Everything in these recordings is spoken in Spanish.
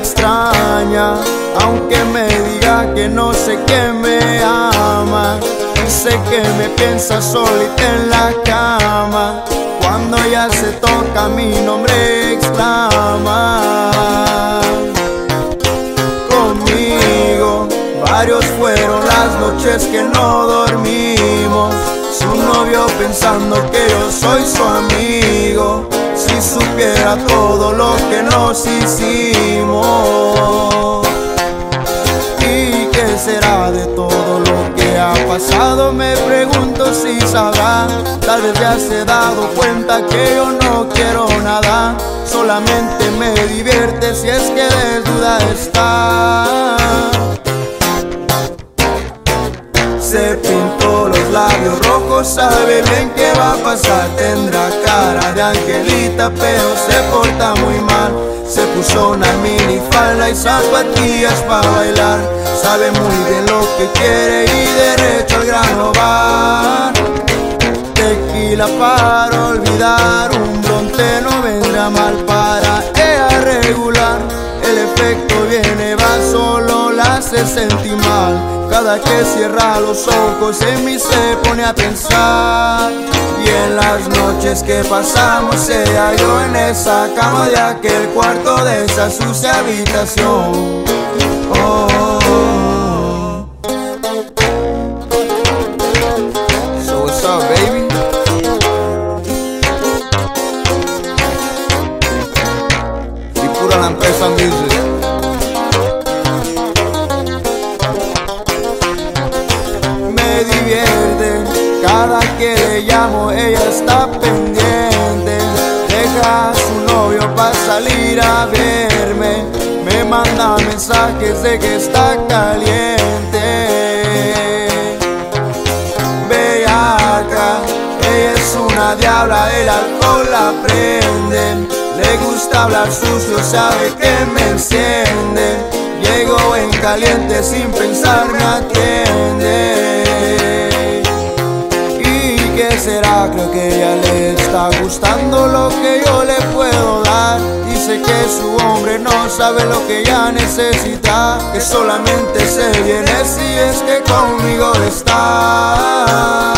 extraña, aunque me diga que no sé que me ama. Dice que me piensa solita en la cama, cuando ya se toca mi nombre exclama. Conmigo varios fueron las noches que no dormimos, su novio pensando que yo soy su amigo. Si supiera todo lo que nos hicimos. ¿Y qué será de todo lo que ha pasado? Me pregunto si sabrá. Tal vez ya se ha dado cuenta que yo no quiero nada, solamente me divierte si es que desnuda está. Se pintó los labios rojos, sabe bien qué va a pasar. Tendrá cara de angelita, pero se porta muy mal. Se puso una minifalda y zapatillas para bailar. Sabe muy bien lo que quiere y derecho al grano va. Tequila para olvidar, un bronce no vendrá mal para ella regular. El efecto viene, va, solo la hace sentir mal. Cada que cierra los ojos en mí se pone a pensar. Y en las noches que pasamos ella y yo en esa cama de aquel cuarto, de esa sucia habitación. Oh, oh, oh. So what's up, baby? Y pura la empresa music. Me divierte, cada que le llamo ella está pendiente. Deja a su novio para salir a verme, me manda mensajes de que está caliente. Bellaca, ella es una diabla, el alcohol la prende. Le gusta hablar sucio, sabe que me enciende. Llego en caliente, sin pensar me atiende. ¿Y qué será? Creo que ella le está gustando lo que yo le puedo dar. Dice que su hombre no sabe lo que ella necesita, que solamente se viene si es que conmigo está.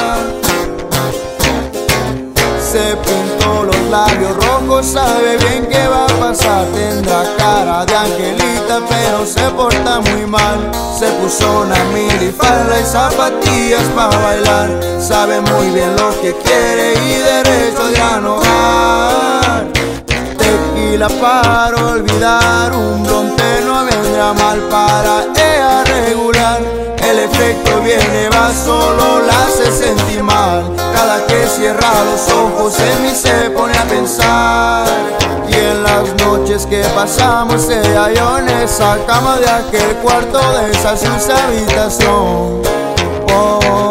Se pintó los labios rojos, sabe bien qué va a pasar. Tendrá cara de angelita, pero se porta muy mal. Se puso una minifalda y zapatillas para bailar. Sabe muy bien lo que quiere y derecho al grano va. Tequila para olvidar, un bronce no vendrá mal para ella regular. El efecto viene, va, solo la hace sentir mal. Cada que cierra los ojos en mí se pone a pensar. Y en las noches que pasamos ella y yo en esa cama de aquel cuarto, de esa sucia habitación. Oh.